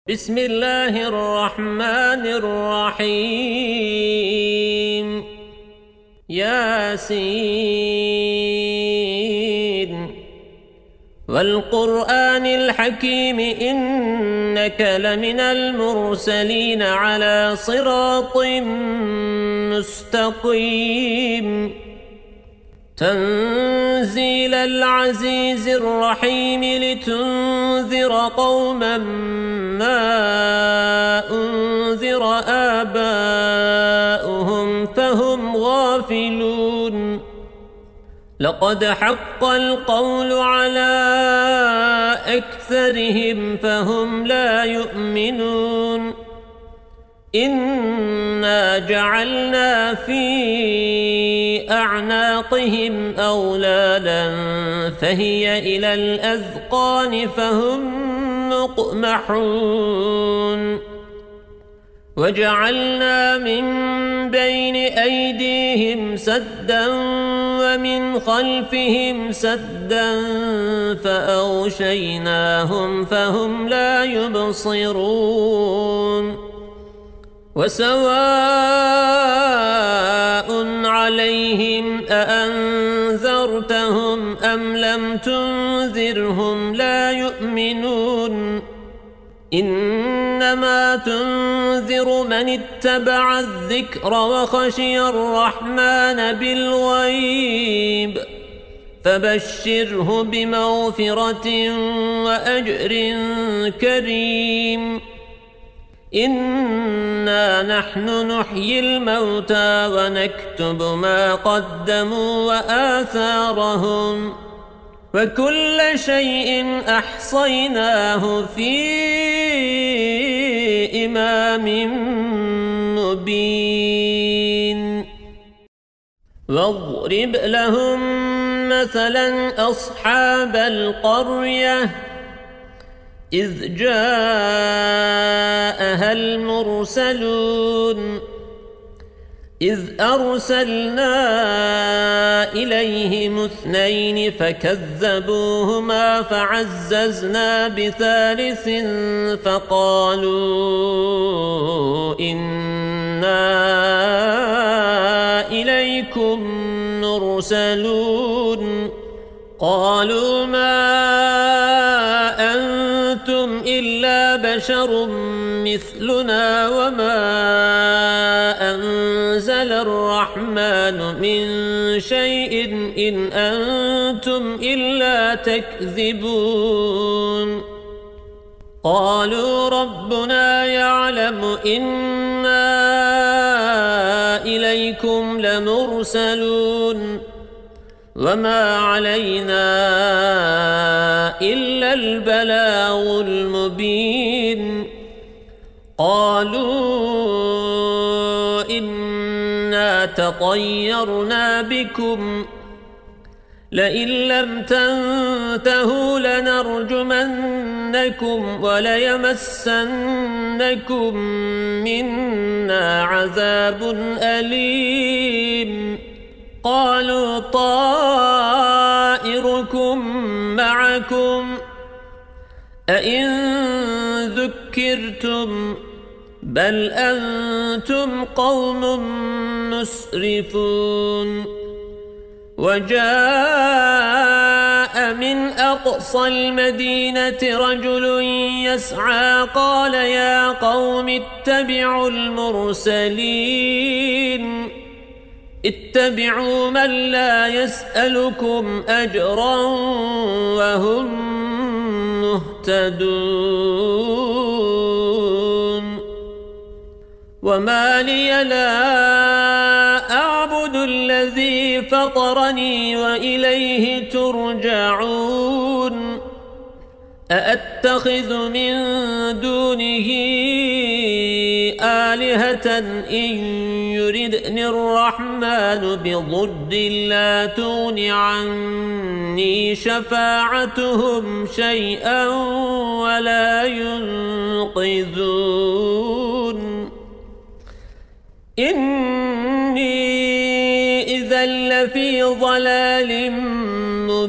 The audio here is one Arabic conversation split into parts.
بسم الله الرحمن الرحيم ياسين والقرآن الحكيم إنك لمن المرسلين على صراط مستقيم تنزيل العزيز الرحيم لتنذر قوما ما أنذر آباؤهم فهم غافلون لقد حق القول على أكثرهم فهم لا يؤمنون إنا جعلنا في أعناقهم أغلالا فهي إلى الأذقان فهم مقمحون وجعلنا من بين أيديهم سدا ومن خلفهم سدا فأغشيناهم فهم لا يبصرون وسواء عليهم أأنذرتهم أم لم تنذرهم لا يؤمنون إنما تنذر من اتبع الذكر وخشي الرحمن بالغيب فبشره بمغفرة وأجر كريم إنا نحن نحيي الموتى ونكتب ما قدموا وآثارهم وكل شيء أحصيناه في إمام مبين واضرب لهم مثلا أصحاب القرية إذ جاءها المرسلون إذ أرسلنا إليهم اثنين فكذبوهما فعززنا بثالث فقالوا إنا إليكم مرسلون قالوا ما أنتم إلا بشر مثلنا وما أنزل الرحمن من شيء إن أنتم إلا تكذبون قالوا ربنا يعلم إنا إليكم لمرسلون وما علينا إلا البلاغ المبين قالوا إنا تطيرنا بكم لئن لم تنتهوا لنرجمنكم وليمسنكم منا عذاب أليم قالوا طائركم معكم أئن ذكرتم بل أنتم قوم مسرفون وجاء من أقصى المدينة رجل يسعى قال يا قوم اتبعوا المرسلين اتبعوا من لا يسألكم أجرا وهم مهتدون وما لي لا أعبد الذي فطرني وإليه ترجعون أأتخذ من دونه آلهة إن يردني الرحمن بضر لا تغن عني شفاعتهم شيئا ولا ينقذون إني إذا لفي ضلال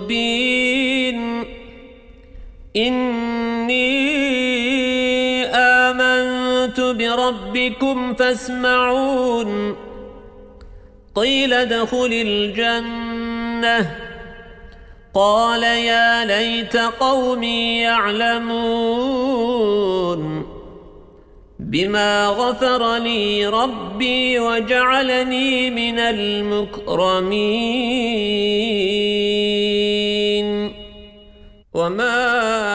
مبين إني آمنت بربكم فاسمعون قيل ادخل الجنة قال يا ليت قومي يعلمون بما غفر لي ربي وجعلني من المكرمين وما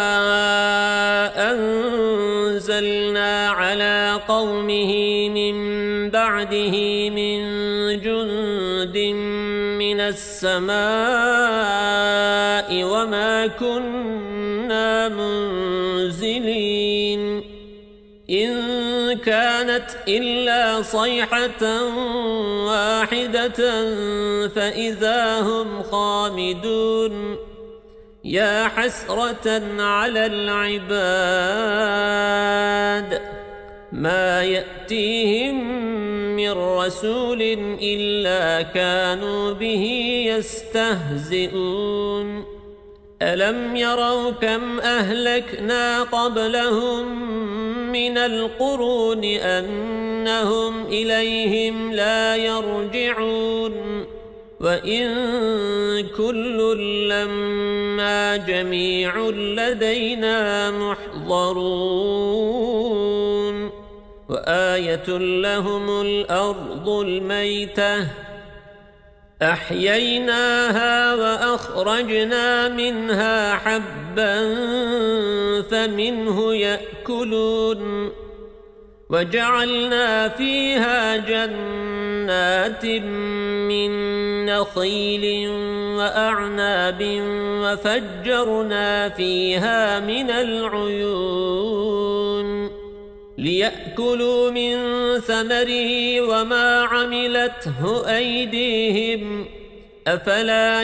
أنزلنا على قومه من بعده من جند من السماء وما كنا منزلين إن كانت إلا صيحة واحدة فإذا هم خامدون يا حسرة على العباد ما يأتيهم من رسول إلا كانوا به يستهزئون ألم يروا كم أهلكنا قبلهم من القرون أنهم إليهم لا يرجعون وإن كل لما جميع لدينا محضرون وآية لهم الأرض الميتة أحييناها وأخرجنا منها حبا فمنه يأكلون وجعلنا فيها جنات من نخيل وأعناب وفجرنا فيها من العيون ليأكلوا من ثمره وما عملته أيديهم أفلا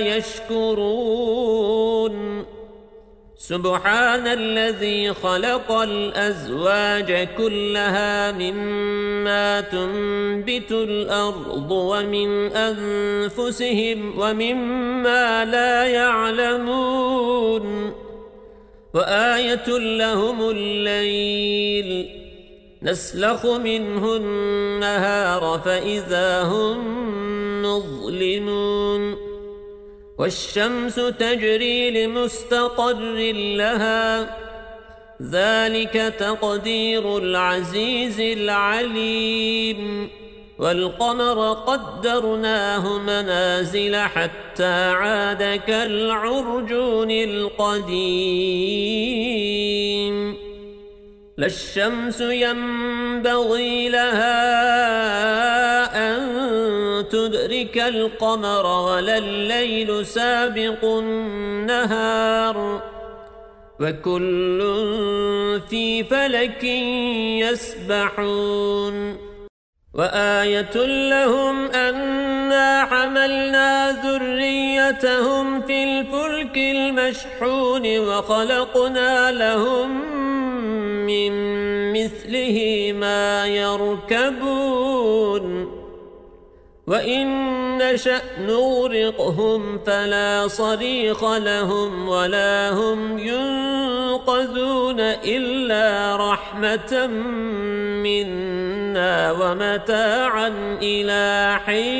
يشكرون سبحان الذي خلق الأزواج كلها مما تنبت الأرض ومن أنفسهم ومما لا يعلمون وآية لهم الليل نسلخ منه النهار فإذا هم مظلمون والشمس تجري لمستقر لها ذلك تقدير العزيز العليم والقمر قدرناه منازل حتى عاد كالعرجون القديم لا الشمس ينبغي لها أن تدرك القمر ولا الليل سابق النهار وكل في فلك يسبحون وآية لهم أنا حملنا ذريتهم في الفلك المشحون وخلقنا لهم من مثله ما يركبون وإن نشأ نغرقهم فلا صريخ لهم ولا هم ينقذون إلا رحمة منا ومتاعا إلى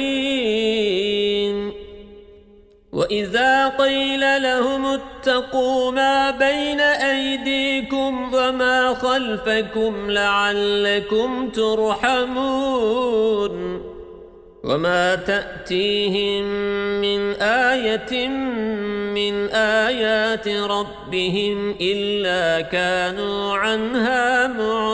حين وإذا قيل لهم اتقوا ما بين أيديكم وما خلفكم لعلكم ترحمون وما تأتيهم من آية من آيات ربهم إلا كانوا عنها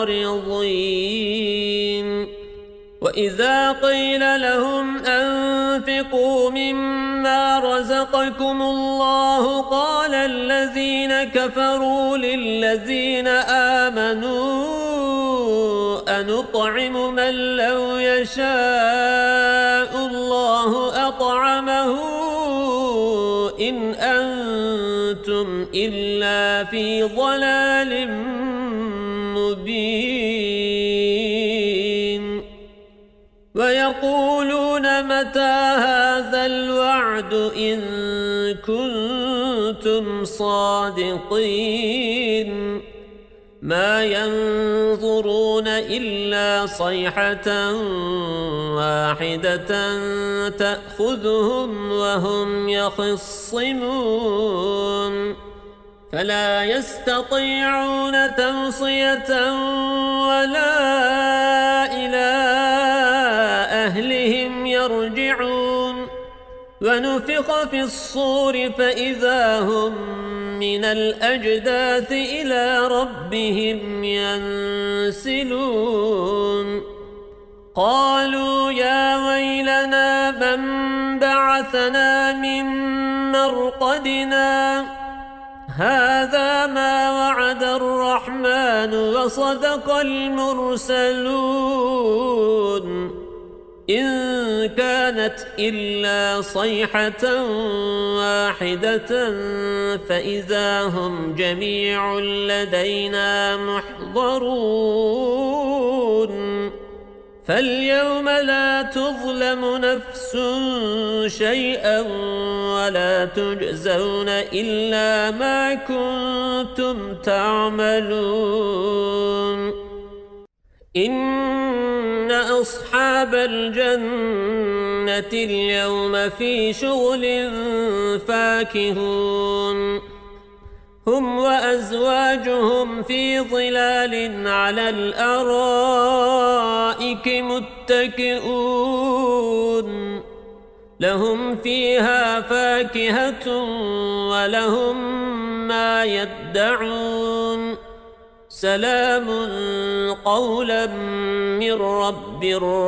معرضين وإذا قيل لهم أنفقوا مما رزقكم الله قال الذين كفروا للذين آمنوا أنطعم من لو يشاء الله أطعمه إن أنتم إلا في ضلال مبين ويقولون متى هذا الوعد إن كنتم صادقين ما ينظرون إلا صيحة واحدة تأخذهم وهم يخصمون فلا يستطيعون توصية ولا إلى أهلهم يرجعون ونفخ في الصور فإذا هم من الأجداث إلى ربهم ينسلون قالوا يا ويلنا من بعثنا من مرقدنا هذا ما وعد الرحمن وصدق المرسلون إن كانت إلا صيحة واحدة فإذا هم جميع لدينا محضرون فاليوم لا تظلم نفس شيئا ولا تجزون إلا ما كنتم تعملون إن أصحاب الجنة اليوم في شغل فاكهون هم وأزواجهم في ظلال على الأرائك متكئون لهم فيها فاكهة ولهم ما يدعون سلام قولا من رب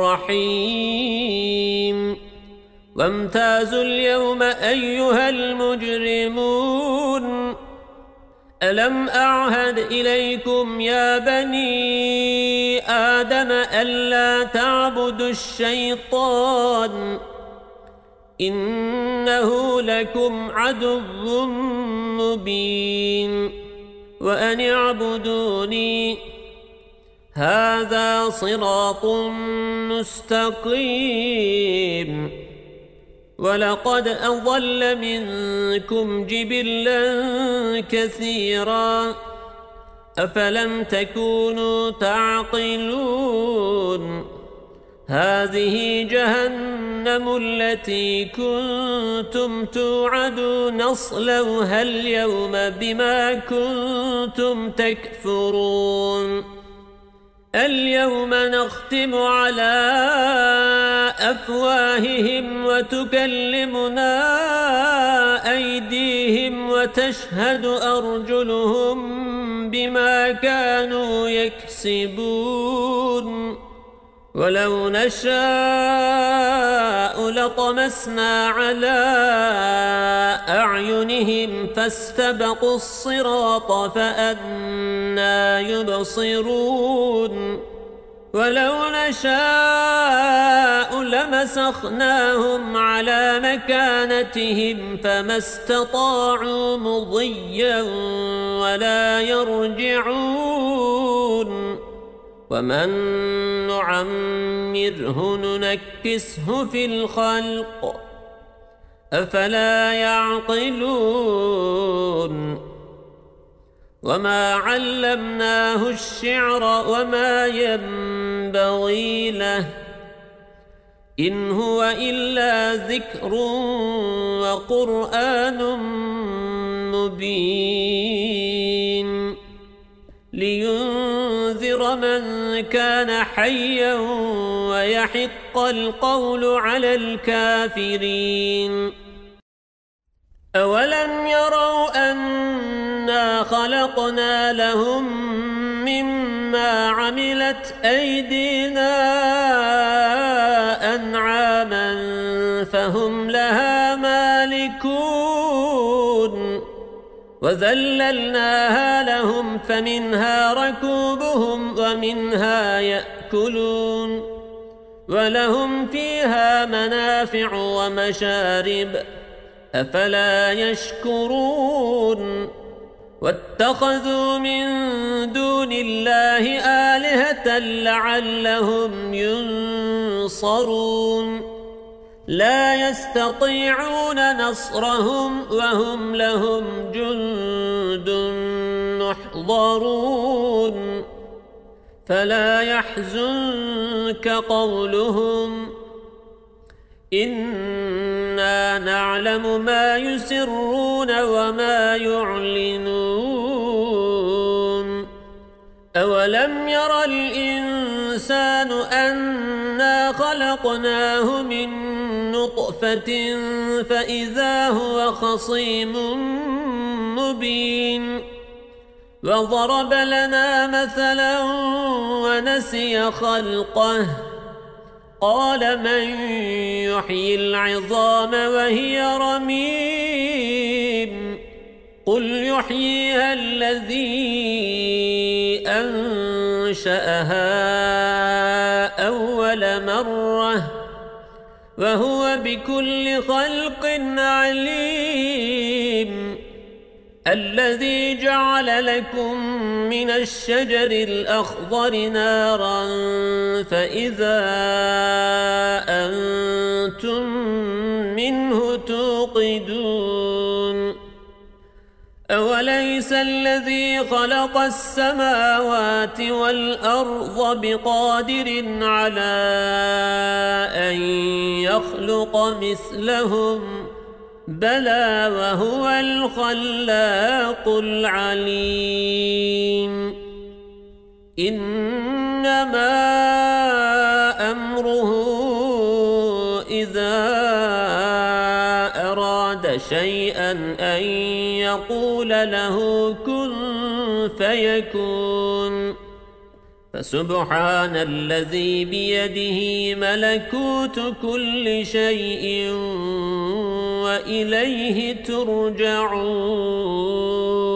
رحيم وامتازوا اليوم أيها المجرمون ألم أعهد إليكم يا بني آدم ألا تعبدوا الشيطان إنه لكم عدو مبين وأن اعبدوني هذا صراط مستقيم ولقد أضل منكم جبلا كثيرا أفلم تكونوا تعقلون هذه جهنم التي كنتم توعدون اصلوها اليوم بما كنتم تكفرون اليوم نختم على أفواههم وتكلمنا أيديهم وتشهد أرجلهم بما كانوا يكسبون ولو نشاء لطمسنا على أعينهم فاستبقوا الصراط فأنى يبصرون ولو نشاء لمسخناهم على مكانتهم فما استطاعوا مضيا ولا يرجعون ومن نعمره ننكسه في الخلق أفلا يعقلون وما علمناه الشعر وما ينبغي له إن هو إلا ذكر وقرآن مبين لينذر من كان حيا ويحق القول على الكافرين أولم يروا أنا خلقنا لهم مما عملت أيدينا أنعاما فهم لها مالكون وذللناها لهم فمنها ركوبهم ومنها يأكلون ولهم فيها منافع ومشارب أفلا يشكرون واتخذوا من دون الله آلهة لعلهم ينصرون لا يستطيعون نصرهم وهم لهم جند محضرون يحضرون فلا يحزنك قولهم إنا نعلم ما يسرون وما يعلنون أولم ير الإنسان أنا خلقناه من نطفة فإذا هو خصيم مبين وضرب لنا مثلا ونسي خلقه قال من يحيي العظام وهي رميم قل يحييها الذي أنشأها أول مرة وهو بكل خلق عليم الذي جعل لكم من الشجر الأخضر نارا فإذا أنتم منه توقدون أوليس الذي خلق السماوات والأرض بقادر على أن يخلق مثلهم بلى وهو الخلاق العليم إنما أمره إذا أراد شيئا أن يقول له كن فيكون فسبحان الذي بيده ملكوت كل شيء وإليه ترجعون